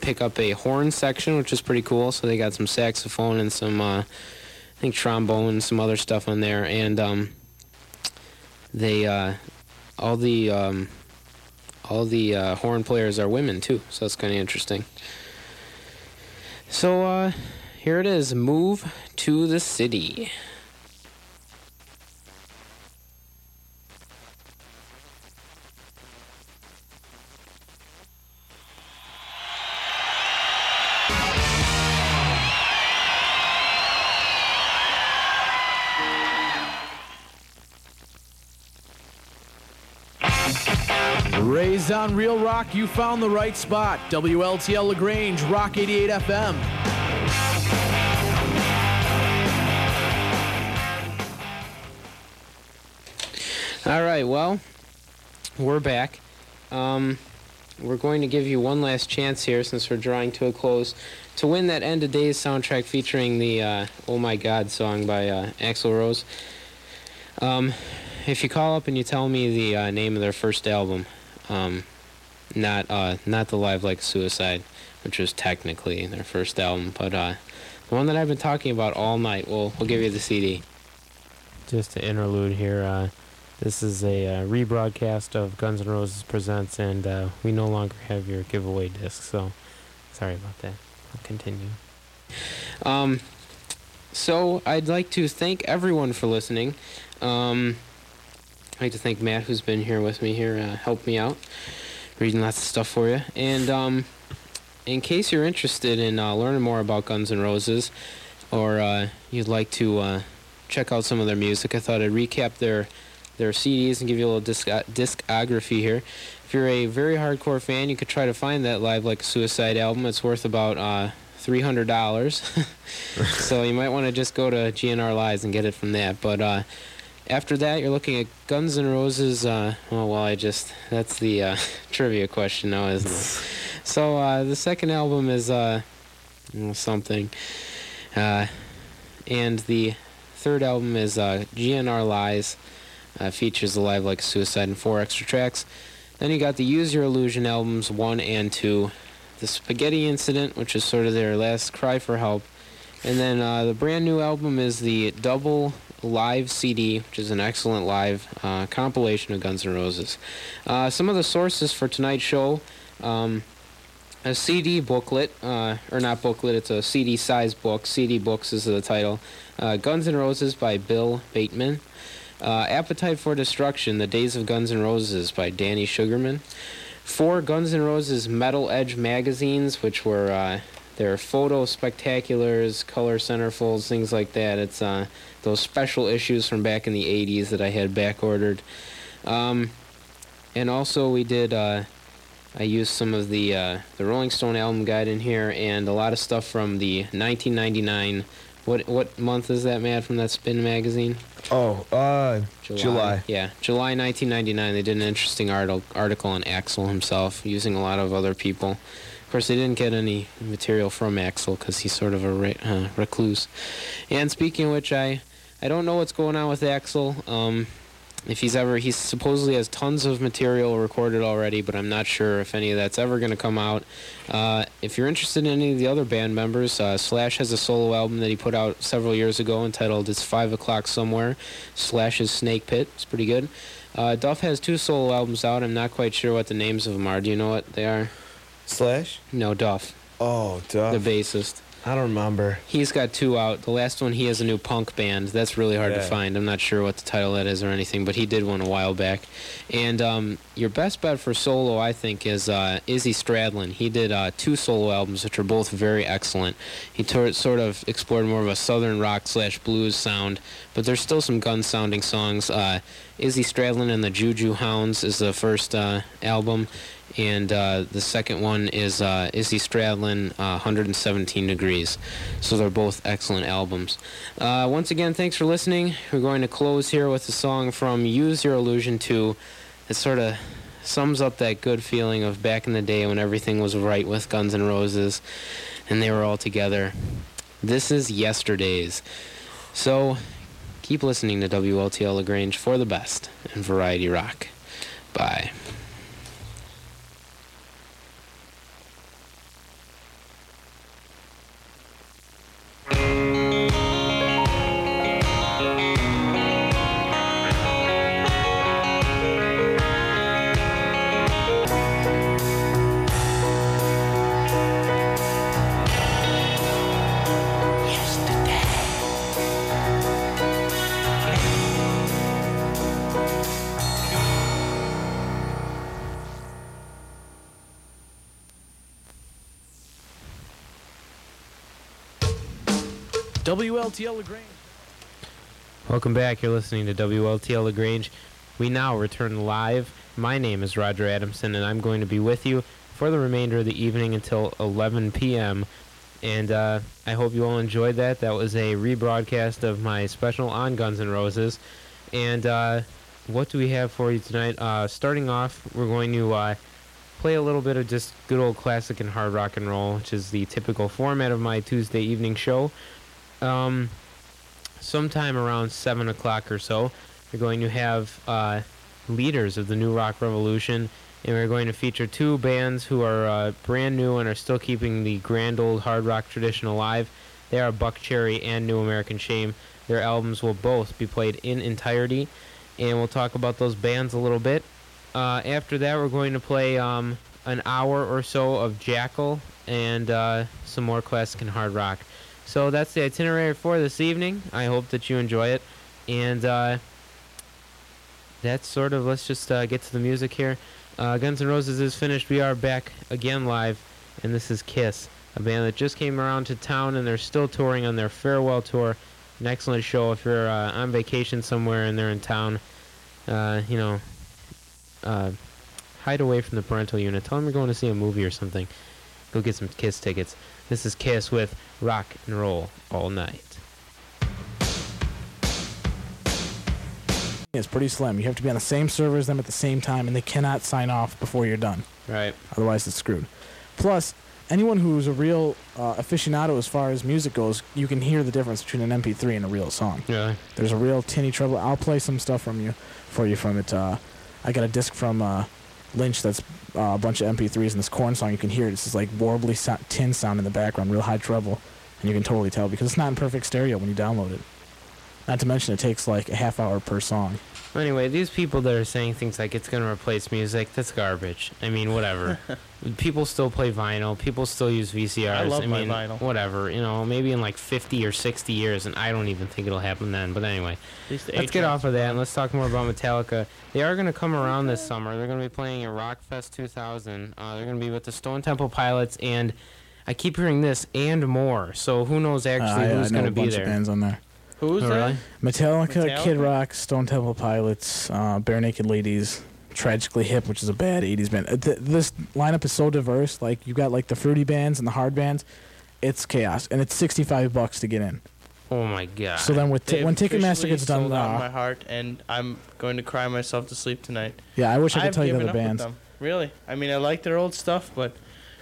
pick up a horn section, which is pretty cool. So they got some saxophone and some, I think, trombone and some other stuff on there. And all the horn players are women too, so that's kind of interesting. So here it is, Move to the City. Raised on real rock, you found the right spot. WLTL LaGrange, Rock 88 FM. All right, well, we're back. We're going to give you one last chance here, since we're drawing to a close, to win that End of Days soundtrack featuring the Oh My God song by Axl Rose. If you call up and you tell me the name of their first album, not the Live Like Suicide, which was technically their first album, but the one that I've been talking about all night, we'll give you the CD. Just an interlude here. This is a rebroadcast of Guns N' Roses Presents, and we no longer have your giveaway disc, so sorry about that. I'll continue. So I'd like to thank everyone for listening. I'd like to thank Matt, who's been here with me here, helped me out, reading lots of stuff for you. And in case you're interested in learning more about Guns N' Roses, or you'd like to check out some of their music, I thought I'd recap their CDs and give you a little discography here. If you're a very hardcore fan, you could try to find that Live Like a Suicide album. It's worth about $300. So you might want to just go to GNR Lives and get it from that. But after that, you're looking at Guns N' Roses. That's the trivia question now, isn't it? So the second album is something. And the third album is GNR Lies. Features the Live Like Suicide and 4 extra tracks. Then you got the Use Your Illusion albums 1 and 2. The Spaghetti Incident, which is sort of their last cry for help. And then the brand new album is the Double Live CD, which is an excellent live compilation of Guns N' Roses. Some of the sources for tonight's show, a CD booklet, or not booklet, it's a CD size book. CD Books is the title. Guns N' Roses by Bill Bateman. Appetite for Destruction, The Days of Guns N' Roses by Danny Sugarman. 4 Guns N' Roses Metal Edge magazines, which were their photo spectaculars, color centerfolds, things like that. It's those special issues from back in the 80s that I had back ordered. And also we did, I used some of the Rolling Stone album guide in here, and a lot of stuff from the 1999, what month is that, Matt, from that Spin magazine? July. Yeah, July 1999. They did an interesting article on Axl himself, using a lot of other people. Of course, they didn't get any material from Axl because he's sort of a recluse. And speaking of which, I don't know what's going on with Axl. If he supposedly has tons of material recorded already, but I'm not sure if any of that's ever going to come out. If you're interested in any of the other band members, Slash has a solo album that he put out several years ago entitled It's 5 O'Clock Somewhere. Slash's Snake Pit. It's pretty good. Duff has 2 solo albums out. I'm not quite sure what the names of them are. Do you know what they are? Slash? No, Duff. Oh, Duff. The bassist. I don't remember. He's got 2 out. The last one, he has a new punk band. That's really hard to find. I'm not sure what the title of that is or anything, but he did one a while back. And your best bet for solo, I think, is Izzy Stradlin. He did 2 solo albums, which are both very excellent. He sort of explored more of a southern rock / blues sound, but there's still some gun-sounding songs. Izzy Stradlin and the Juju Hounds is the first album. And the second one is Izzy Stradlin, 117 Degrees. So they're both excellent albums. Once again, thanks for listening. We're going to close here with a song from Use Your Illusion 2. It sort of sums up that good feeling of back in the day when everything was right with Guns N' Roses and they were all together. This is Yesterdays. So keep listening to WLTL LaGrange for the best in variety rock. Bye. WLTL LaGrange. Welcome back. You're listening to WLTL LaGrange. We now return live. My name is Roger Adamson, and I'm going to be with you for the remainder of the evening until 11 p.m. And I hope you all enjoyed that. That was a rebroadcast of my special on Guns N' Roses. And what do we have for you tonight? Starting off, we're going to play a little bit of just good old classic and hard rock and roll, which is the typical format of my Tuesday evening show. Sometime around 7 o'clock or so, we're going to have leaders of the New Rock Revolution, and we're going to feature two bands who are brand new and are still keeping the grand old hard rock tradition alive. They are Buckcherry and New American Shame. Their albums will both be played in entirety, and we'll talk about those bands a little bit. After that, we're going to play an hour or so of Jackal and some more classic and hard rock. So that's the itinerary for this evening. I hope that you enjoy it. And that's sort of, let's just get to the music here. Guns N' Roses is finished. We are back again live. And this is Kiss, a band that just came around to town, and they're still touring on their farewell tour. An excellent show if you're on vacation somewhere and they're in town. Hide away from the parental unit. Tell them you're going to see a movie or something. Go get some Kiss tickets. This is Kiss with Rock and Roll All Night. It's pretty slim. You have to be on the same server as them at the same time, and they cannot sign off before you're done. Right. Otherwise, it's screwed. Plus, anyone who's a real aficionado as far as music goes, you can hear the difference between an MP3 and a real song. Yeah. There's a real tinny treble. I'll play some stuff for you from it. I got a disc from Lynch that's a bunch of MP3s, and this Korn song, you can hear it. It's this like warbly tin sound in the background, real high treble, and you can totally tell because it's not in perfect stereo when you download it. Not to mention it takes like a half hour per song. Anyway, these people that are saying things like it's going to replace music, that's garbage. I mean, whatever. People still play vinyl. People still use VCRs. I love my vinyl. Whatever. Maybe in like 50 or 60 years, and I don't even think it'll happen then. But anyway, let's get off of that and let's talk more about Metallica. They are going to come around this summer. They're going to be playing at Rockfest 2000. They're going to be with the Stone Temple Pilots, and I keep hearing this and more. So who knows actually who's going to be there? Of bands on there. Who's that? Really? Metallica, Kid Rock, Stone Temple Pilots, Bare Naked Ladies, Tragically Hip, which is a bad 80s band. This lineup is so diverse. Like, you've got like the fruity bands and the hard bands. It's chaos, and it's $65 to get in. Oh my god! So then when Ticketmaster gets done, sold out my heart, and I'm going to cry myself to sleep tonight. Yeah, I wish I could tell you the given other up with bands. them. Really? I mean, I like their old stuff, but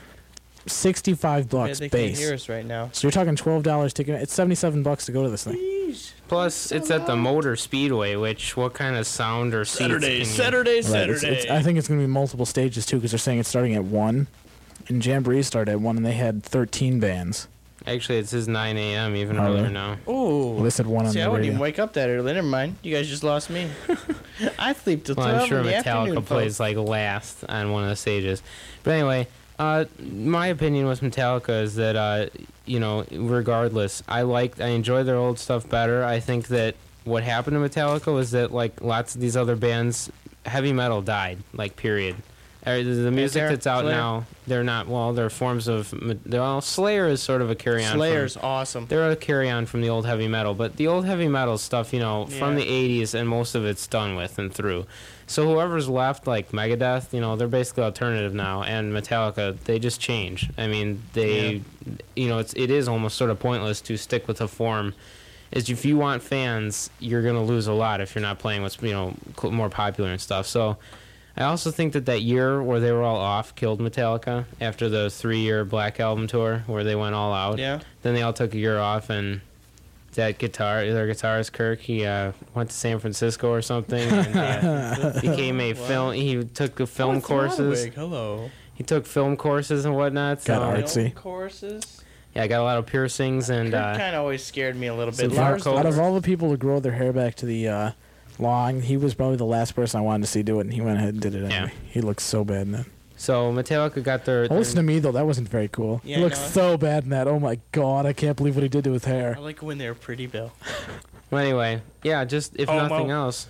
$65 they base. can't hear us right now. So you're talking $12 ticket. It's $77 to go to this thing. Plus, it's at the Motor Speedway, which what kind of sound or seats? Saturday. Right. I think it's going to be multiple stages too, because they're saying it's starting at 1, and Jamboree started at 1, and they had 13 bands. Actually, it says 9 a.m. even earlier now. Ooh. Well, they said 1 on See, the I wouldn't radio. even wake up that early. Never mind. You guys just lost me. I sleep till 12 Well, I'm sure in the afternoon, Metallica plays folks. like last on one of the stages. But anyway, my opinion with Metallica is that regardless, I enjoy their old stuff better. I think that what happened to Metallica was that like lots of these other bands, heavy metal died. Like period. The music that's out Slayer. now, they're not. Well, they're forms of. Slayer is sort of a carry on. Slayer's awesome. They're a carry on from the old heavy metal, but the old heavy metal stuff, from the 80s, and most of it's done with and through. So whoever's left, like Megadeth, they're basically alternative now, and Metallica, they just change. I mean, it is almost sort of pointless to stick with a form. Is if you want fans, you're gonna lose a lot if you're not playing what's more popular and stuff. So. I also think that year where they were all off killed Metallica after the 3-year Black Album tour where they went all out. Yeah. Then they all took a year off, and their guitarist Kirk, he went to San Francisco or something and became a film. He took the film courses. Hello. He took film courses and whatnot. Got So artsy. Film courses. yeah, I got a lot of piercings and. Kirk kind of always scared me a little bit. So Lars, Mark Out of all the people to grow their hair back to the long, he was probably the last person I wanted to see do it, and he went ahead and did it anyway. Yeah. He looks so bad in that. So Metallica got their. Well, listen to me though, that wasn't very cool. Yeah, he looks no. so bad in that. Oh my god, I can't believe what he did to his hair. I like when they're pretty, Bill. Well, anyway, yeah. Just if nothing else,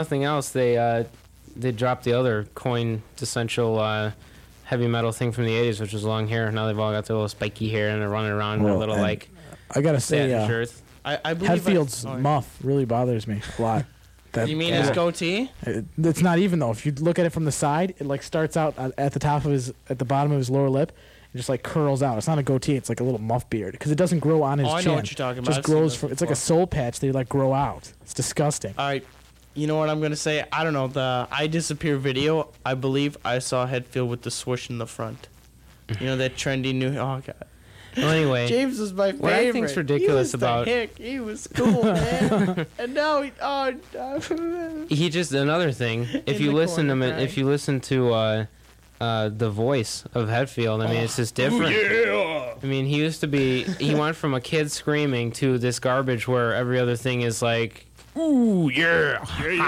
they dropped the other quintessential heavy metal thing from the 80s, which was long hair. Now they've all got their little spiky hair and they're running around in their little and like I gotta say, satin shirts. I believe Hetfield's muff really bothers me a lot. You mean his goatee? It's not even though. If you look at it from the side, it like starts out at the bottom of his lower lip, and just like curls out. It's not a goatee. It's like a little muff beard because it doesn't grow on his chin. I know what you're talking about. It just grows from. It's like a soul patch. They like grow out. It's disgusting. All right. You know what I'm gonna say? I don't know. The I Disappear video. I believe I saw Hetfield with the swoosh in the front. You know that trendy new. Oh god. Well, anyway, James was my favorite. What I think's ridiculous about he was cool, man. And now he just another thing. If you listen to the voice of Hetfield, I mean, it's just different. Yeah. I mean, he went from a kid screaming to this garbage where every other thing is like, ooh yeah,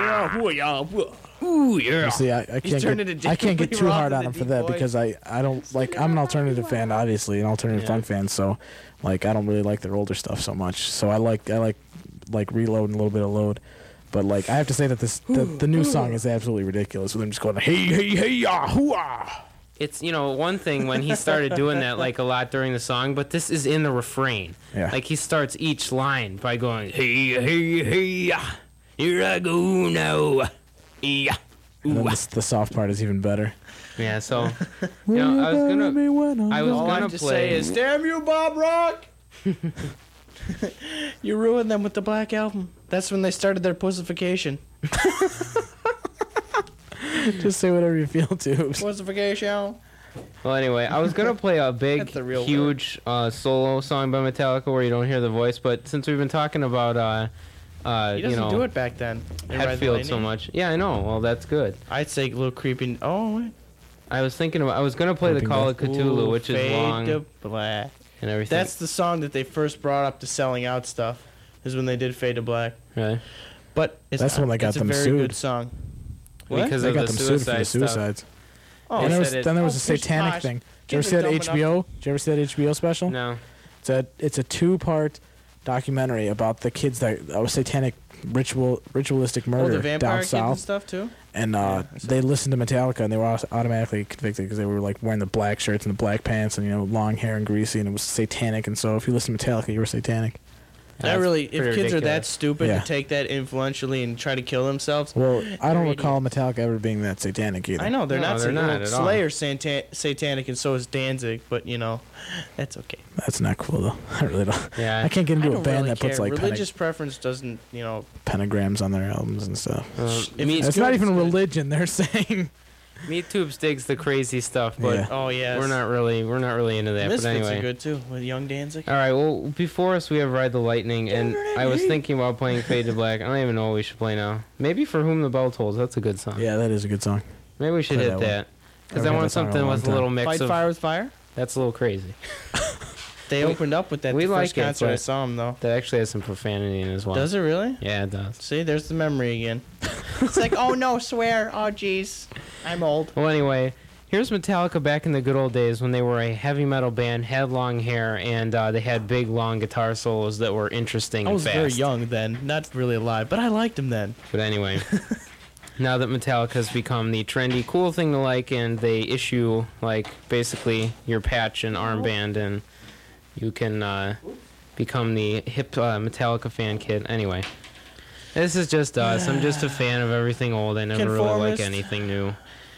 ooh yeah. See, I can't get too hard on him for that because I don't like. I'm an alternative fan, obviously, an alternative funk fan. So, like, I don't really like their older stuff so much. So I like Reload and a little bit of Load. But like, I have to say that the new song is absolutely ridiculous with him just going hey ya hoo-ah. It's, one thing when he started doing that like a lot during the song, but this is in the refrain. Yeah. Like he starts each line by going hey, here I go now. Yeah. And then the soft part is even better. Yeah, so I was gonna play. Say is, damn you, Bob Rock! You ruined them with the Black Album. That's when they started their pussification. Just say whatever you feel to. Pussification. Well, anyway, I was gonna play a big, huge solo song by Metallica where you don't hear the voice, but since we've been talking about he doesn't do it back then. Hetfield so much. Yeah, I know. Well, that's good. I'd say a little creeping. Oh, wait. I was gonna play the Call of Cthulhu, which is long to black and everything. That's the song that they first brought up to Selling Out stuff. Is when they did Fade to Black. Really? But that's when they got them sued. It's a very good song. What? Because they of got the them sued for the suicides. Oh, and then there was a satanic thing. Did you ever see that HBO? Did you ever see that HBO special? No. It's a 2-part documentary about the kids that was satanic ritualistic murder the vampire down kids south and stuff too. And they listened to Metallica and they were automatically convicted because they were like wearing the black shirts and the black pants and long hair and greasy, and it was satanic. And so if you listen to Metallica, you were satanic. If kids are that stupid to take that influentially and try to kill themselves. Well, I don't recall Metallica ever being that satanic either. I know they're not at all. Slayer's satanic, and so is Danzig, but that's okay. That's not cool though. I really don't. Yeah. I can't get into a band that puts like religious preference doesn't pentagrams on their albums and stuff. It's not even religion. They're saying. Meat Tubes digs the crazy stuff, but we're not really into that. Misfits but anyway, are good too with Young Danzig. All right, well, before us we have Ride the Lightning, and I was thinking about playing Fade to Black. I don't even know what we should play now. Maybe For Whom the Bell Tolls. That's a good song. Yeah, that is a good song. Maybe we should hit that because I want something with a little mix Fight of Fire with Fire. That's a little crazy. They opened up with that the first concert I saw them though. That actually has some profanity in it as well. Does it really? Yeah, it does. See, there's the memory again. It's like, oh no, swear. Oh jeez, I'm old. Well, anyway, here's Metallica back in the good old days when they were a heavy metal band, had long hair, and they had big, long guitar solos that were interesting and fast. I was very young then, not really alive, but I liked them then. But anyway, now that Metallica has become the trendy, cool thing to like, and they issue, like, basically your patch and armband, and you can become the hip Metallica fan kid. Anyway, this is just us. I'm just a fan of everything old. I never really like anything new.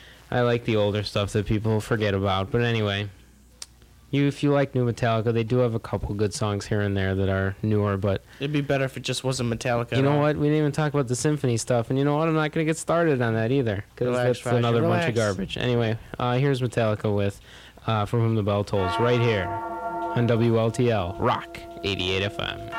I like the older stuff that people forget about. But anyway, if you like new Metallica, they do have a couple good songs here and there that are newer. But it'd be better if it just wasn't Metallica. You know what? We didn't even talk about the symphony stuff. And you know what? I'm not going to get started on that either, because that's another bunch of garbage. Anyway, here's Metallica with For Whom the Bell Tolls right here on WLTL Rock 88 FM.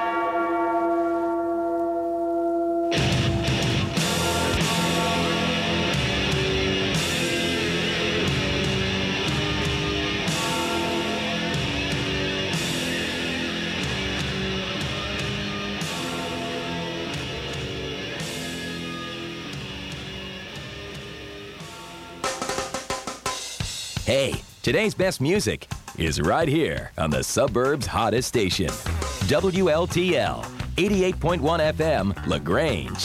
Hey, today's best music is right here on the suburbs' hottest station, WLTL, 88.1 FM, LaGrange.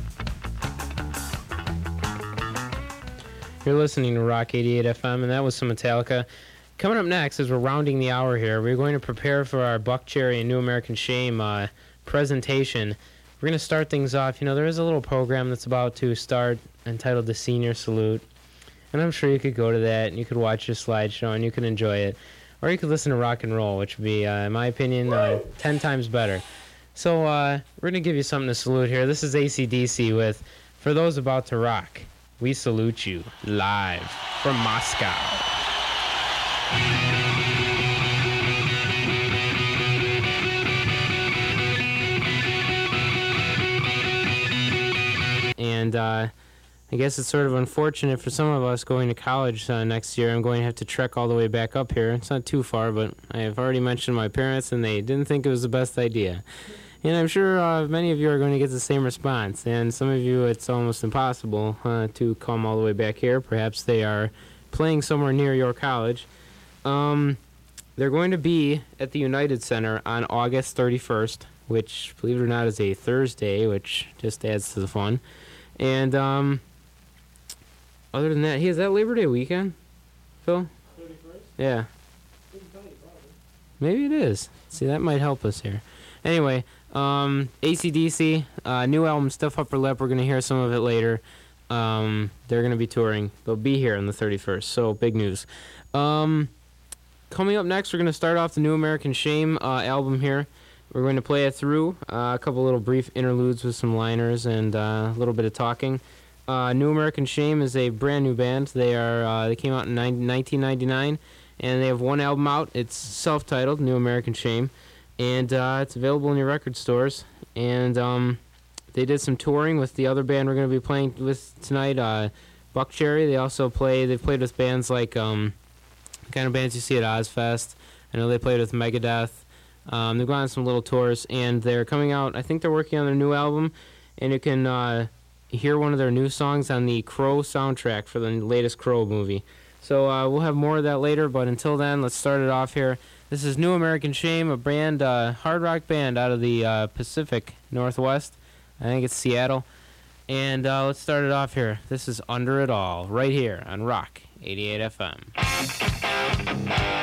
You're listening to Rock 88 FM, and that was some Metallica. Coming up next, as we're rounding the hour here, we're going to prepare for our Buck Cherry and New American Shame presentation. We're going to start things off. You know, there is a little program that's about to start entitled the Senior Salute. And I'm sure you could go to that and you could watch your slideshow and you could enjoy it. Or you could listen to rock and roll, which would be, in my opinion, 10 times better. So we're going to give you something to salute here. This is AC/DC with For Those About to Rock. We salute you live from Moscow. And I guess it's sort of unfortunate for some of us going to college next year. I'm going to have to trek all the way back up here. It's not too far, but I have already mentioned my parents, and they didn't think it was the best idea. And I'm sure many of you are going to get the same response. And some of you, it's almost impossible to come all the way back here. Perhaps they are playing somewhere near your college. They're going to be at the United Center on August 31st, which, believe it or not, is a Thursday, which just adds to the fun. And other than that, is that Labor Day weekend, Phil? 31st? Yeah. Maybe it is. See, that might help us here. Anyway, AC/DC, new album, Stiff Upper Lip. We're going to hear some of it later. They're going to be touring. They'll be here on the 31st, so big news. Coming up next, we're going to start off the New American Shame album here. We're going to play it through, a couple little brief interludes with some liners and a little bit of talking. New American Shame is a brand new band. They came out in 1999, and they have one album out. It's self-titled, New American Shame, and it's available in your record stores. And they did some touring with the other band we're going to be playing with tonight, Buckcherry. They've played with bands like kind of bands you see at Ozfest. I know they played with Megadeth. They've gone on some little tours, and they're coming out. I think they're working on their new album, and you can hear one of their new songs on the Crow soundtrack for the latest Crow movie. So we'll have more of that later, but until then, let's start it off here. This is New American Shame, a band, hard rock band out of the Pacific Northwest. I think it's Seattle. And let's start it off here. This is Under It All, right here on Rock 88 FM.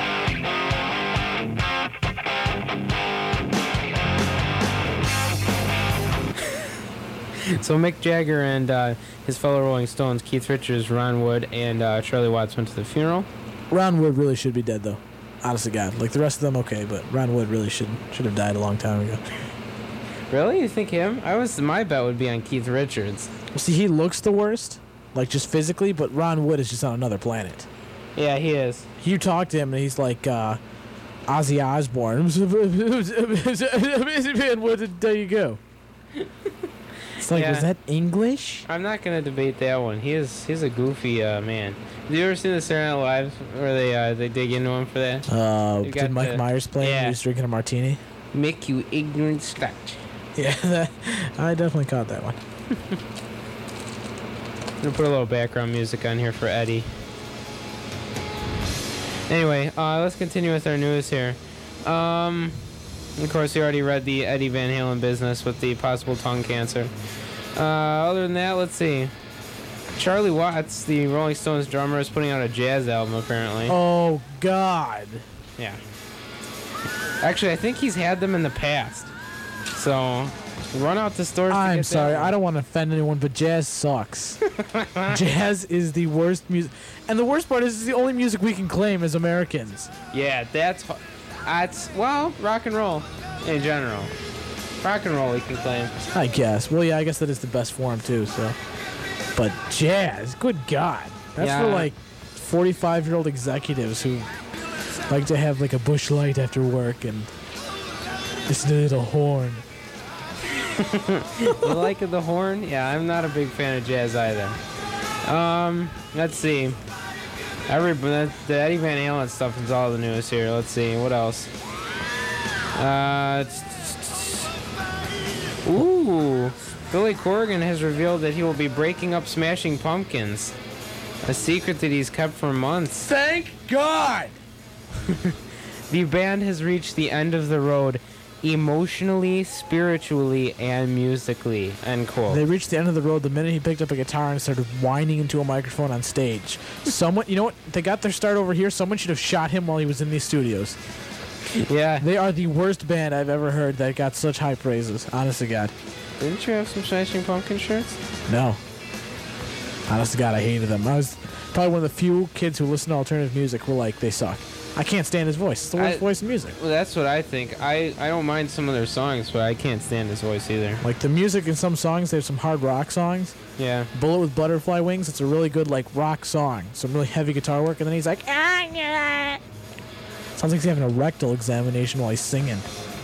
So Mick Jagger and his fellow Rolling Stones, Keith Richards, Ron Wood, and Charlie Watts went to the funeral. Ron Wood really should be dead, though. Honest to God. Like, the rest of them, okay, but Ron Wood really should have died a long time ago. Really? You think him? My bet would be on Keith Richards. See, he looks the worst, like, just physically, but Ron Wood is just on another planet. Yeah, he is. You talk to him, and he's like Ozzy Osbourne. There you go. It's like, was that English? I'm not going to debate that one. He's a goofy man. Have you ever seen the Saturday Night Live where they dig into him for that? Did Mike Myers play him? He was drinking a martini? Make you ignorant scratch. Yeah, I definitely caught that one. I'm going to put a little background music on here for Eddie. Anyway, let's continue with our news here. Of course, you already read the Eddie Van Halen business with the possible tongue cancer. Other than that, let's see. Charlie Watts, the Rolling Stones drummer, is putting out a jazz album, apparently. Oh, God. Yeah. Actually, I think he's had them in the past. So, run out to stores to I'm get sorry, that. I don't want to offend anyone, but jazz sucks. Jazz is the worst music. And the worst part is it's the only music we can claim as Americans. Yeah, well, rock and roll in general. Rock and roll, we can claim. I guess. Well, yeah, I guess that is the best form, too, so. But jazz, good God. That's for, like, 45-year-old executives who like to have, like, a Busch Light after work and listen to the horn. You like the horn? Yeah, I'm not a big fan of jazz either. Let's see. The Eddie Van Halen stuff is all the news here. Let's see. What else? Billy Corgan has revealed that he will be breaking up Smashing Pumpkins. A secret that he's kept for months. Thank God! The band has reached the end of the road emotionally, spiritually, and musically, end quote. They reached the end of the road the minute he picked up a guitar and started whining into a microphone on stage. Someone, you know what? They got their start over here. Someone should have shot him while he was in these studios. Yeah. They are the worst band I've ever heard that got such high praises. Honest to God. Didn't you have some Smashing Pumpkin shirts? No. Honest to God, I hated them. I was probably one of the few kids who listen to alternative music who were like, they suck. I can't stand his voice. It's the worst voice in music. Well, that's what I think. I don't mind some of their songs, but I can't stand his voice either. Like the music in some songs, there's some hard rock songs. Yeah. Bullet with Butterfly Wings, it's a really good like rock song. Some really heavy guitar work, and then he's like, sounds like he's having a rectal examination while he's singing.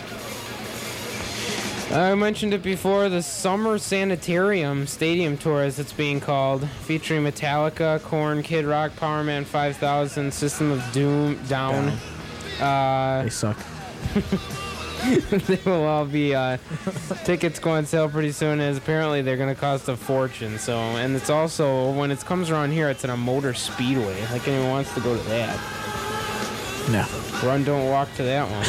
I mentioned it before, the Summer Sanitarium Stadium Tour, as it's being called, featuring Metallica, Korn, Kid Rock, Power Man 5000, System of Down. They suck. They will all be tickets go on sale pretty soon, as apparently they're going to cost a fortune. So, and it's also, when it comes around here, it's in a motor speedway. Like anyone wants to go to that. No. Run, don't walk to that one.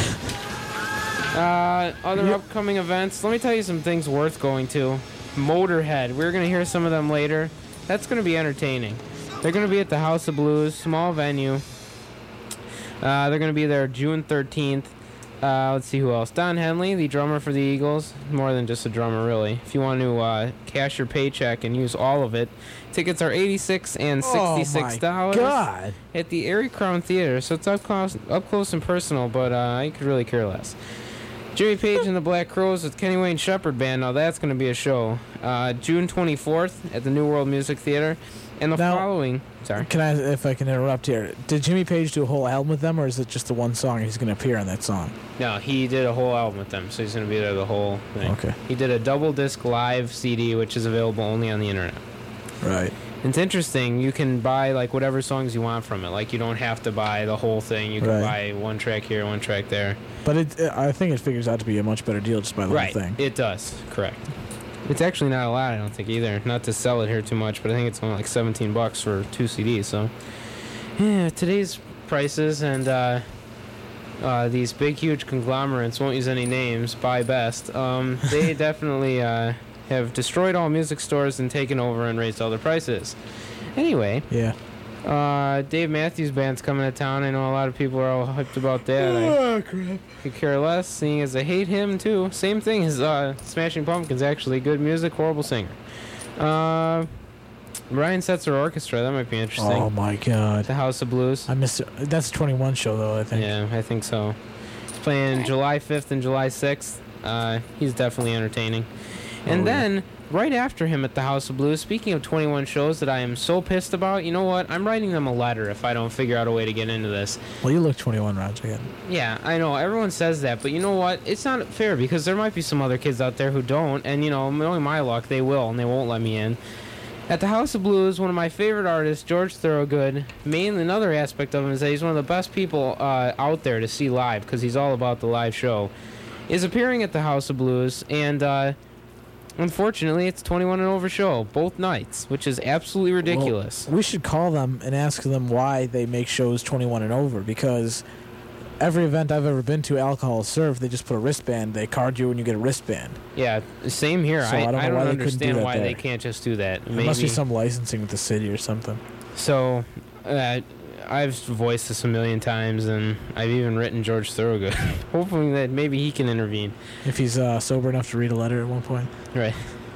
Other upcoming events. Let me tell you some things worth going to. Motorhead. We're going to hear some of them later. That's going to be entertaining. They're going to be at the House of Blues, small venue. They're going to be there June 13th. Let's see who else. Don Henley, the drummer for the Eagles. More than just a drummer, really. If you want to cash your paycheck and use all of it, tickets are $86 and $66. Oh my God. At the Erie Crown Theater. So it's up close and personal, but I could really care less. Jimmy Page and the Black Crowes with Kenny Wayne Shepherd Band. Now that's going to be a show. June 24th at the New World Music Theater. And the following... Sorry. Can I, if I can interrupt here, did Jimmy Page do a whole album with them, or is it just the one song he's going to appear on that song? No, he did a whole album with them, so he's going to be there the whole thing. Okay. He did a double disc live CD, which is available only on the internet. Right. It's interesting. You can buy like whatever songs you want from it. Like you don't have to buy the whole thing. You can buy one track here, one track there. But I think it figures out to be a much better deal just by the whole thing. It does. Correct. It's actually not a lot, I don't think, either. Not to sell it here too much, but I think it's only like $17 for 2 CDs. So, yeah, today's prices and these big, huge conglomerates, won't use any names, buy best. They definitely have destroyed all music stores and taken over and raised all their prices. Anyway. Yeah. Dave Matthews Band's coming to town. I know a lot of people are all hyped about that. Oh, crap. Could care less, seeing as I hate him too. Same thing as Smashing Pumpkins, actually. Good music, horrible singer. Ryan Setzer Orchestra, that might be interesting. Oh my God. The House of Blues. I missed it. That's a 21 show though, I think. Yeah, I think so. He's playing July 5th and July 6th. He's definitely entertaining. And then, right after him at the House of Blues, speaking of 21 shows that I am so pissed about, you know what? I'm writing them a letter if I don't figure out a way to get into this. Well, you look 21, Roger. Again. Yeah, I know. Everyone says that, but you know what? It's not fair because there might be some other kids out there who don't, and, you know, knowing my luck, they will, and they won't let me in. At the House of Blues, one of my favorite artists, George Thorogood, mainly another aspect of him is that he's one of the best people out there to see live because he's all about the live show, is appearing at the House of Blues, and unfortunately, it's 21 and over show, both nights, which is absolutely ridiculous. Well, we should call them and ask them why they make shows 21 and over, because every event I've ever been to, alcohol is served. They just put a wristband. They card you and you get a wristband. Yeah, same here. So I don't understand why there. They can't just do that. There must be some licensing with the city or something. So, I've voiced this a million times, and I've even written George Thorogood, hoping that maybe he can intervene. If he's sober enough to read a letter at one point. Right.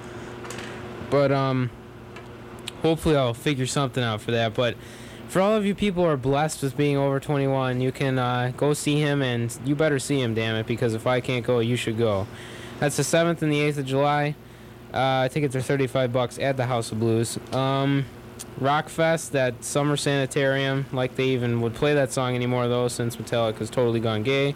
But, hopefully I'll figure something out for that. But for all of you people who are blessed with being over 21, you can go see him, and you better see him, damn it, because if I can't go, you should go. That's the 7th and the 8th of July. Tickets are $35 at the House of Blues. Rockfest, that Summer Sanitarium, like they even would play that song anymore though, since Metallica's totally gone gay.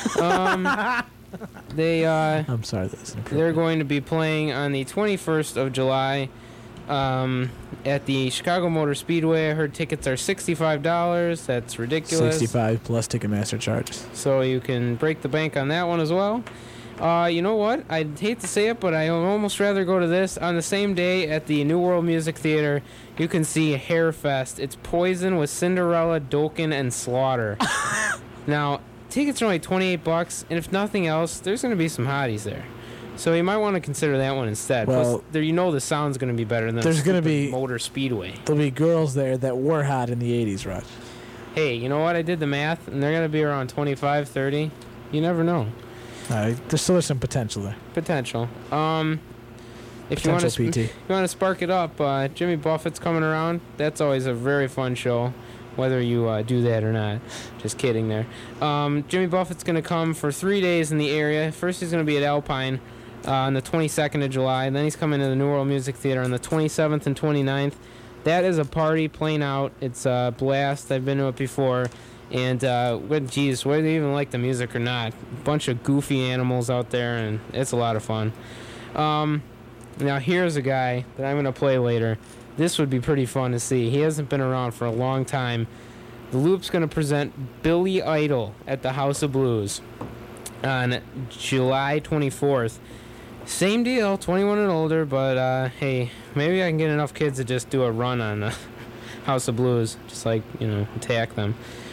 I'm sorry, that's inappropriate. They're going to be playing on the 21st of July at the Chicago Motor Speedway. I heard tickets are $65. That's ridiculous. $65 plus Ticketmaster charges. So you can break the bank on that one as well. You know what? I'd hate to say it, but I would almost rather go to this. On the same day at the New World Music Theater, you can see Hairfest. It's Poison with Cinderella, Dokken, and Slaughter. Now, tickets are only $28, and if nothing else, there's going to be some hotties there. So you might want to consider that one instead. Well, plus, you know the sound's going to be better than there's going to be Motor Speedway. There'll be girls there that were hot in the 80s, Raj. hey, you know what? I did the math, and they're going to be around 25, 30. You never know. There's still some potential there. Potential. If you Potential PT. want to spark it up, Jimmy Buffett's coming around. That's always a very fun show, whether you do that or not. Just kidding there. Jimmy Buffett's going to come for 3 days in the area. First, he's going to be at Alpine on the 22nd of July. And then he's coming to the New World Music Theater on the 27th and 29th. That is a party playing out. It's a blast. I've been to it before. And, geez, whether you even like the music or not, a bunch of goofy animals out there, and it's a lot of fun. Now, here's a guy that I'm going to play later. This would be pretty fun to see. He hasn't been around for a long time. The Loop's going to present Billy Idol at the House of Blues on July 24th. Same deal, 21 and older, but, hey, maybe I can get enough kids to just do a run on the House of Blues, just like, attack them.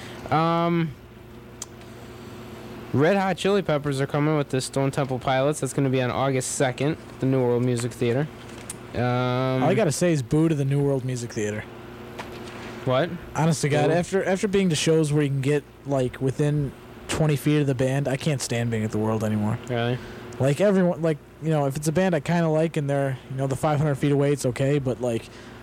Red Hot Chili Peppers are coming with the Stone Temple Pilots. That's going to be on August 2nd at the New World Music Theater. All I got to say is boo to the New World Music Theater. What? Honest to God, after being to shows where you can get, like, within 20 feet of the band, I can't stand being at the World anymore. Really? Like, everyone, like, if it's a band I kind of like and they're, the 500 feet away, it's okay, but, like,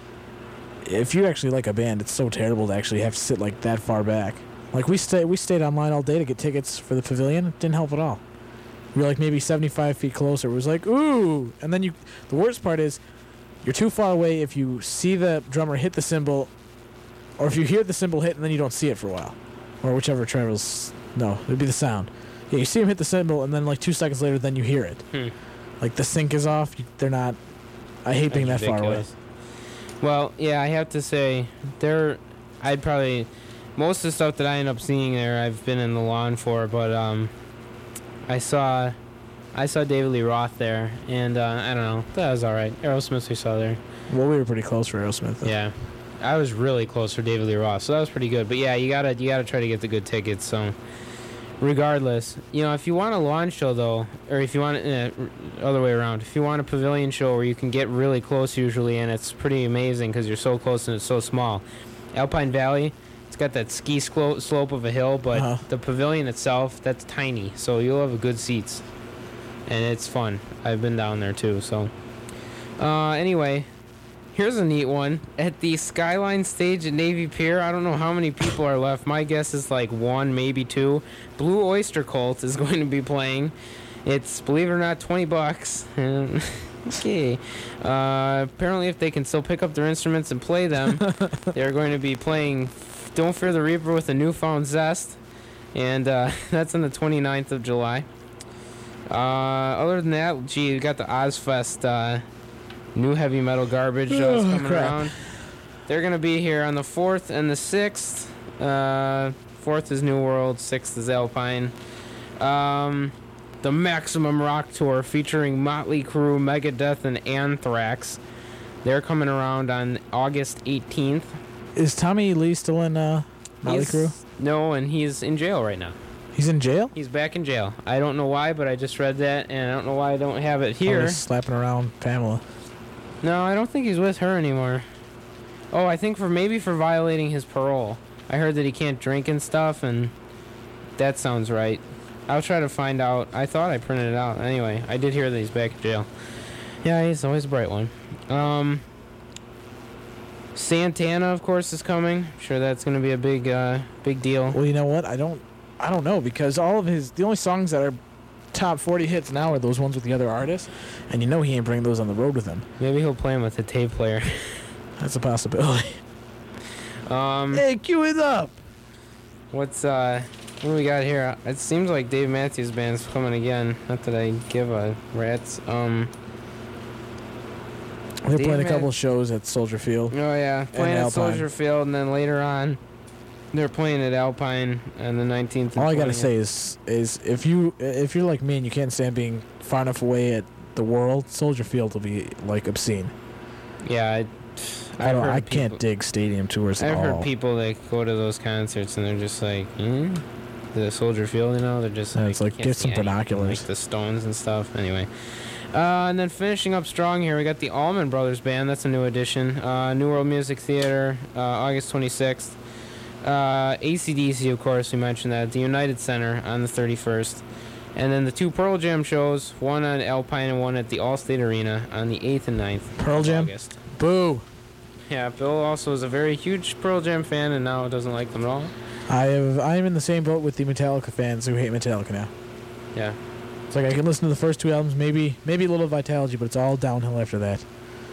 if you actually like a band, it's so terrible to actually have to sit, like, that far back. Like, we stayed online all day to get tickets for the pavilion. It didn't help at all. We were, like, maybe 75 feet closer. It was like, ooh! And then the worst part is, you're too far away if you see the drummer hit the cymbal, or if you hear the cymbal hit and then you don't see it for a while. Or whichever travels. No, it'd be the sound. Yeah, you see him hit the cymbal, and then, like, 2 seconds later, then you hear it. Like, the sync is off. They're not... I hate being that far away. Well, yeah, I have to say, I'd probably... Most of the stuff that I end up seeing there, I've been in the lawn for, but I saw David Lee Roth there, and I don't know, that was all right. Aerosmith we saw there. Well, we were pretty close for Aerosmith, though. Yeah, I was really close for David Lee Roth, so that was pretty good. But yeah, you gotta try to get the good tickets. So, regardless, if you want a lawn show though, or if you want other way around, if you want a pavilion show where you can get really close usually, and it's pretty amazing because you're so close and it's so small, Alpine Valley. It's got that ski slope of a hill, but the pavilion itself, that's tiny, so you'll have good seats. And it's fun. I've been down there, too, so. Anyway, here's a neat one. At the Skyline stage at Navy Pier, I don't know how many people are left. My guess is like 1, maybe 2. Blue Oyster Cult is going to be playing. It's, believe it or not, $20. Okay. Apparently, if they can still pick up their instruments and play them, they're going to be playing Don't Fear the Reaper with a Newfound Zest, and that's on the 29th of July. Other than that, you got the Ozfest new heavy metal garbage coming around. They're going to be here on the 4th and the 6th. 4th is New World, 6th is Alpine. The Maximum Rock Tour featuring Motley Crue, Megadeth, and Anthrax. They're coming around on August 18th. Is Tommy Lee still in Motley Crue? No, and he's in jail right now. He's in jail? He's back in jail. I don't know why, but I just read that, and I don't know why I don't have it here. Slapping around Pamela. No, I don't think he's with her anymore. Oh, I think maybe for violating his parole. I heard that he can't drink and stuff, and that sounds right. I'll try to find out. I thought I printed it out. Anyway, I did hear that he's back in jail. Yeah, he's always a bright one. Santana, of course, is coming. I'm sure that's going to be a big deal. Well, you know what? I don't know, because the only songs that are top 40 hits now are those ones with the other artists, and he ain't bringing those on the road with him. Maybe he'll play them with a tape player. That's a possibility. Hey, cue it up. What do we got here? It seems like Dave Matthews Band's coming again. Not that I give a rat's. They're playing a couple of shows at Soldier Field. Oh yeah, playing at Soldier Field, and then later on, they're playing at Alpine on the 19th. All I gotta say is if you're like me and you can't stand being far enough away at the World, Soldier Field will be like obscene. Yeah, I can't dig stadium tours at all. I've heard people that go to those concerts and they're just like, the Soldier Field, they're just like, it's like get some binoculars, like the Stones and stuff. Anyway. And then finishing up strong here, we got the Allman Brothers Band. That's a new addition. New World Music Theater, August 26th. AC/DC, of course, we mentioned that, at the United Center on the 31st. And then the 2 Pearl Jam shows, one on Alpine and one at the Allstate Arena on the 8th and 9th Pearl of Jam? August. Boo. Yeah, Bill also is a very huge Pearl Jam fan and now doesn't like them at all. I am in the same boat with the Metallica fans who hate Metallica now. Yeah. It's like I can listen to the first 2 albums, maybe a little Vitalogy, but it's all downhill after that.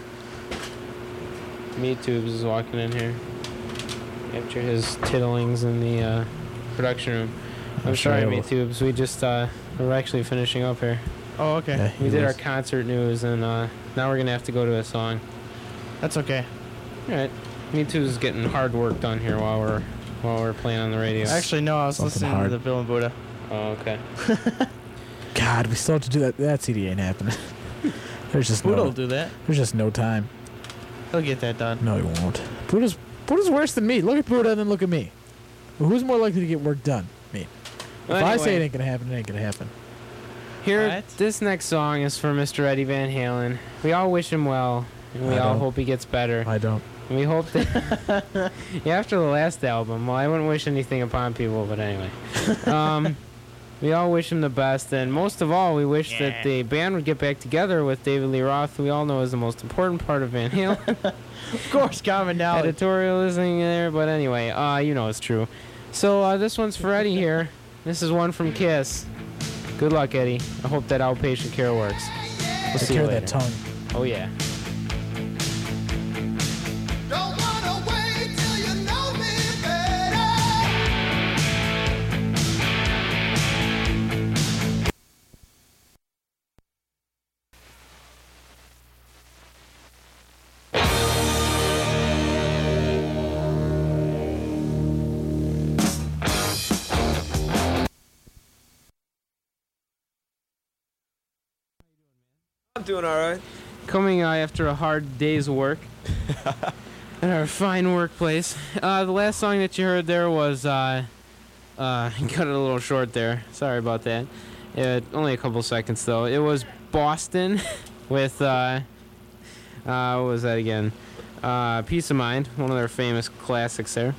Meat Tubes is walking in here after his tittlings in the production room. I'm sorry, Meat Tubes. We just we're actually finishing up here. Oh, okay. Yeah, We did our concert news, and now we're gonna have to go to a song. That's okay. All right. Me Too's is getting hard work done here while we're playing on the radio. Actually, no, I was Something listening hard. to the Bill and Buddha. Oh, okay. God, we still have to do that. That CD ain't happening. There's just Buddha will no. do that. There's just no time. He'll get that done. No, he won't. Buddha's worse than me. Look at Buddha and then look at me. Well, who's more likely to get work done? Me. Well, if I say it anyway, ain't gonna happen, it ain't gonna happen. here, What? this next song is for Mr. Eddie Van Halen. We all wish him well, and we I all don't. hope he gets better. I don't. And we hope that yeah, after the last album, well, I wouldn't wish anything upon people, but anyway. We all wish him the best, and most of all, we wish that the band would get back together with David Lee Roth, who we all know is the most important part of Van Halen. Of course, common knowledge. Editorializing there, but anyway, you know it's true. So this one's for Eddie here. This is one from Kiss. Good luck, Eddie. I hope that outpatient care works. We'll Take see care you of later. that tongue. Oh yeah. Don't wanna wait till you know me better. I'm doing all right. Coming after a hard day's work at our fine workplace. The last song that you heard there was cut it a little short there. Sorry about that. Only a couple seconds though. It was Boston with what was that again? Peace of Mind, one of their famous classics there.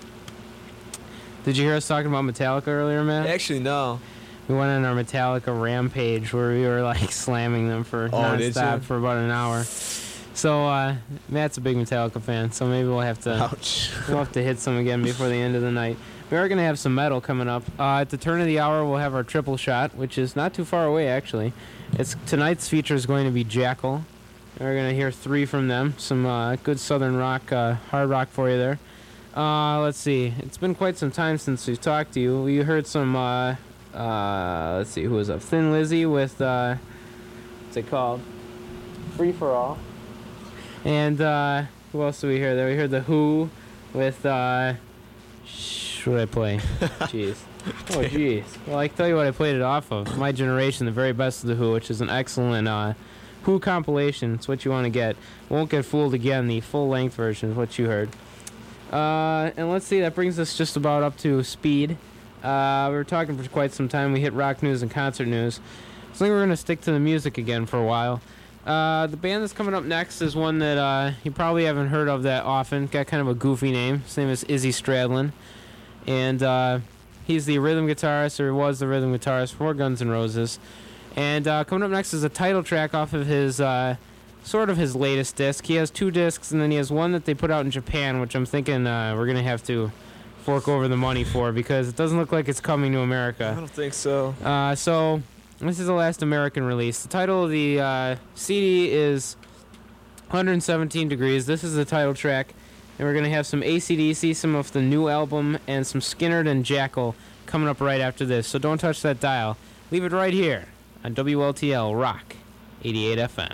Did you hear us talking about Metallica earlier, Matt? Actually, no. We went on our Metallica rampage where we were like slamming them for did nonstop you? for about an hour. So Matt's a big Metallica fan, so maybe we'll have to Ouch. hit some again before the end of the night. We are gonna have some metal coming up. At the turn of the hour, we'll have our triple shot, which is not too far away actually. Tonight's feature is going to be Jackal. We're gonna hear 3 from them. Some good southern rock, hard rock for you there. Let's see. It's been quite some time since we've talked to you. We heard some. Let's see, who was up? Thin Lizzy with, what's it called? Free for All. And, who else do we hear there? We heard The Who with, what did I play? Jeez. Oh, jeez. Well, I can tell you what I played it off of. My Generation, the very best of The Who, which is an excellent, Who compilation. It's what you want to get. Won't Get Fooled Again, the full-length version is what you heard. And let's see, that brings us just about up to speed. We were talking for quite some time. We hit rock news and concert news. So I think we're going to stick to the music again for a while. The band that's coming up next is one that you probably haven't heard of that often. Got kind of a goofy name. His name is Izzy Stradlin. And he's the rhythm guitarist, or was the rhythm guitarist for Guns N' Roses. And coming up next is a title track off of his sort of his latest disc. He has 2 discs, and then he has one that they put out in Japan, which I'm thinking we're going to have to fork over the money for because it doesn't look like it's coming to I America. don't think so. So this is the last American release. The title of the CD is 117 Degrees. This is the title track, and we're going to have some AC/DC, some of the new album, and some Skynyrd and Jackal coming up right after this. So don't touch that dial. Leave it right here on WLTL Rock 88 FM.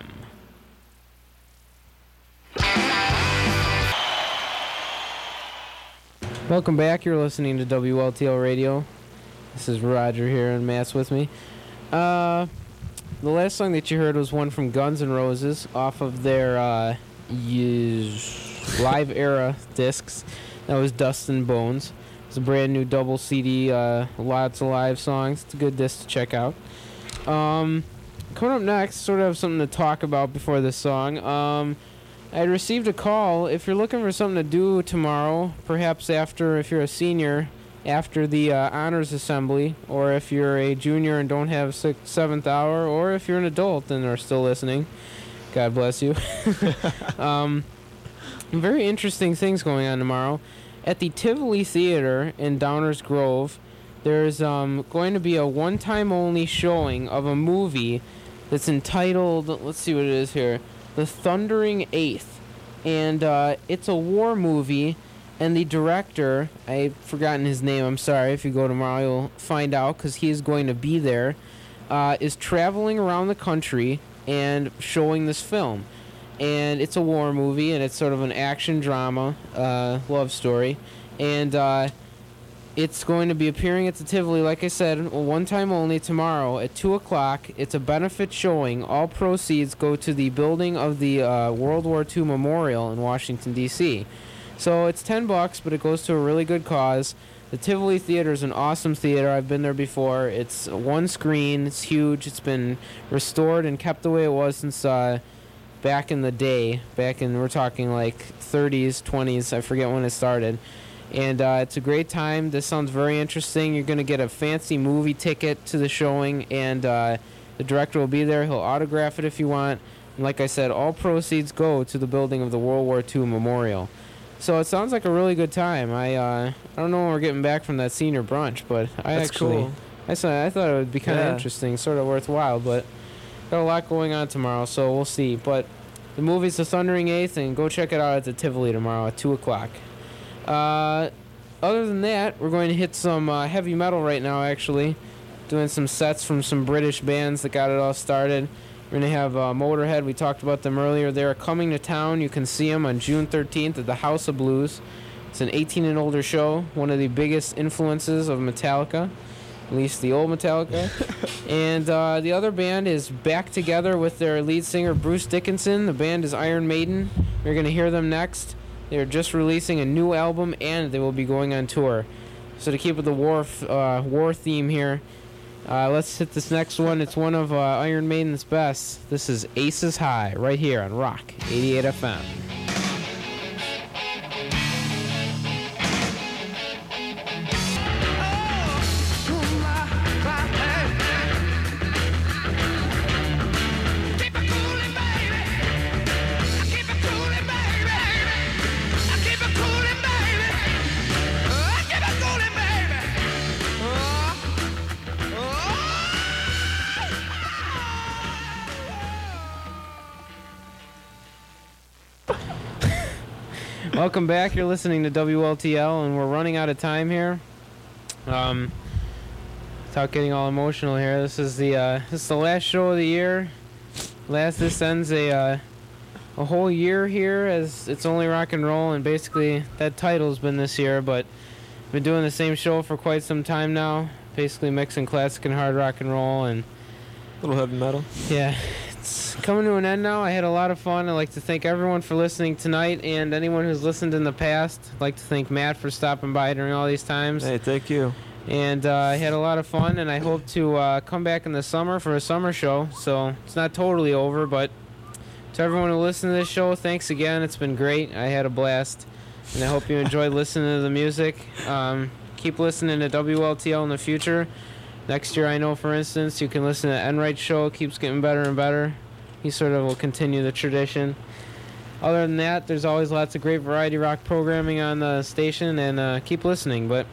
Welcome back. You're listening to WLTL Radio. This is Roger here, and Matt's with me. The last song that you heard was one from Guns N' Roses off of their Live Era discs. That was Dust and Bones. It's a brand new double CD, lots of live songs. It's a good disc to check out. Coming up next, sort of have something to talk about before this song. I received a call. If you're looking for something to do tomorrow, perhaps after, if you're a senior, after the honors assembly, or if you're a junior and don't have 7th hour, or if you're an adult and are still listening, God bless you. Very interesting things going on tomorrow. At the Tivoli Theater in Downers Grove, there's going to be a one-time only showing of a movie that's entitled, let's see what it is here, The Thundering Eighth. And it's a war movie. And the director, I've forgotten his name, I'm sorry, if you go tomorrow you'll find out because he is going to be there, is traveling around the country and showing this film. And it's a war movie, and it's sort of an action drama, love story. And it's going to be appearing at the Tivoli, like I said, one time only tomorrow at 2 o'clock. It's a benefit showing. All proceeds go to the building of the World War II Memorial in Washington, D.C., so it's $10, but it goes to a really good cause. The Tivoli Theater is an awesome theater. I've been there before. It's one screen. It's huge. It's been restored and kept the way it was since back in the day. We're talking like 30s, 20s. I forget when it started. And it's a great time. This sounds very interesting. You're going to get a fancy movie ticket to the showing, and the director will be there. He'll autograph it if you want. And like I said, all proceeds go to the building of the World War II Memorial. So it sounds like a really good time. I don't know when we're getting back from that senior brunch, but That's cool. I thought it would be kind of interesting, sort of worthwhile, but got a lot going on tomorrow, so we'll see. But the movie's The Thundering Eighth, and go check it out at the Tivoli tomorrow at 2 o'clock. Other than that, we're going to hit some heavy metal right now, actually. Doing some sets from some British bands that got it all started. We're going to have Motorhead. We talked about them earlier. They're coming to town. You can see them on June 13th at the House of Blues. It's an 18 and older show, one of the biggest influences of Metallica, at least the old Metallica. And the other band is back together with their lead singer, Bruce Dickinson. The band is Iron Maiden. We're going to hear them next. They're just releasing a new album, and they will be going on tour. So to keep with the war theme here, let's hit this next one. It's one of Iron Maiden's best. This is Aces High, right here on Rock 88 FM. Welcome back. You're listening to WLTL, and we're running out of time here. Without getting all emotional here, this is the last show of the year. This ends a whole year here, as it's only rock and roll, and basically that title's been this year. But I've been doing the same show for quite some time now, basically mixing classic and hard rock and roll and Little heavy metal. yeah. It's coming to an end now. I had a lot of fun. I'd like to thank everyone for listening tonight, and anyone who's listened in the past. I'd like to thank Matt for stopping by during all these times. Hey, thank you. And I had a lot of fun, and I hope to come back in the summer for a summer show. So it's not totally over, but to everyone who listened to this show, thanks again. It's been great. I had a blast, and I hope you enjoyed listening to the music. Keep listening to WLTL in the future. Next year, I know, for instance, you can listen to Enright's show. It keeps getting better and better. He sort of will continue the tradition. Other than that, there's always lots of great variety rock programming on the station, and keep listening. But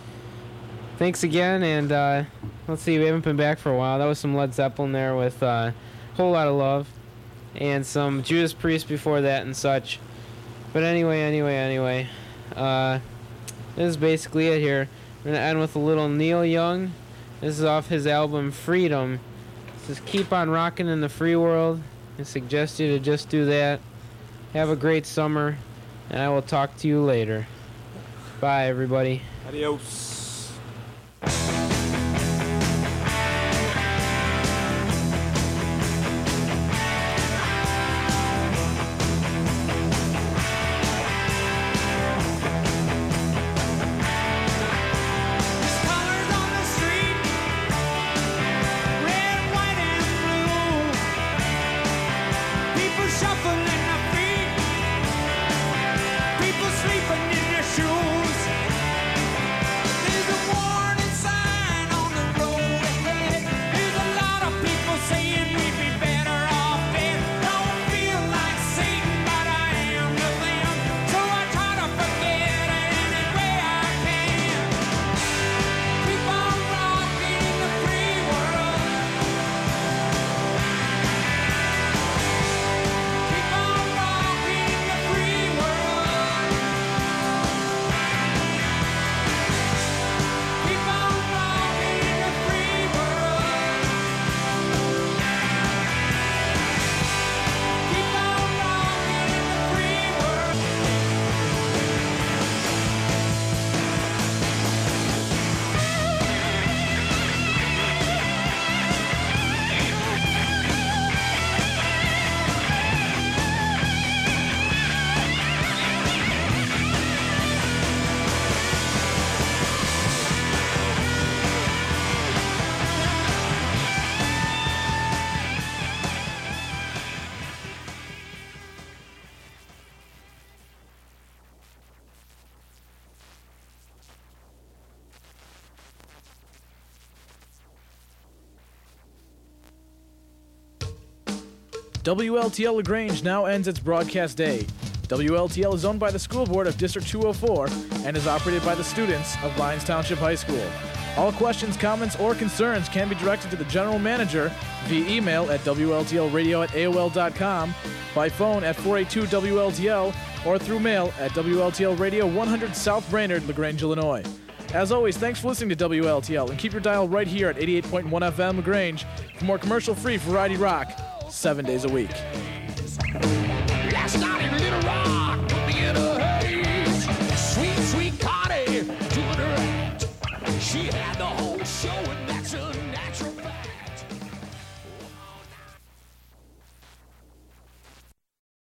thanks again, and let's see, we haven't been back for a while. That was some Led Zeppelin there with a whole lot of love, and some Judas Priest before that and such. But anyway, this is basically it here. We're going to end with a little Neil Young. This is off his album Freedom. It says, keep on rocking in the free world. I suggest you to just do that. Have a great summer, and I will talk to you later. Bye, everybody. Adios. Colors on the street, red, white, and blue. People shuffling their feet. WLTL LaGrange now ends its broadcast day. WLTL is owned by the School Board of District 204 and is operated by the students of Lyons Township High School. All questions, comments, or concerns can be directed to the general manager via email at WLTLradio@AOL.com, by phone at 482-WLTL, or through mail at WLTL Radio 100 South Brainerd, LaGrange, Illinois. As always, thanks for listening to WLTL, and keep your dial right here at 88.1 FM LaGrange for more commercial-free variety rock 7 days a week. Last night in Little Rock, put me in a haze. Sweet, sweet Connie, doing her act. She had the whole show in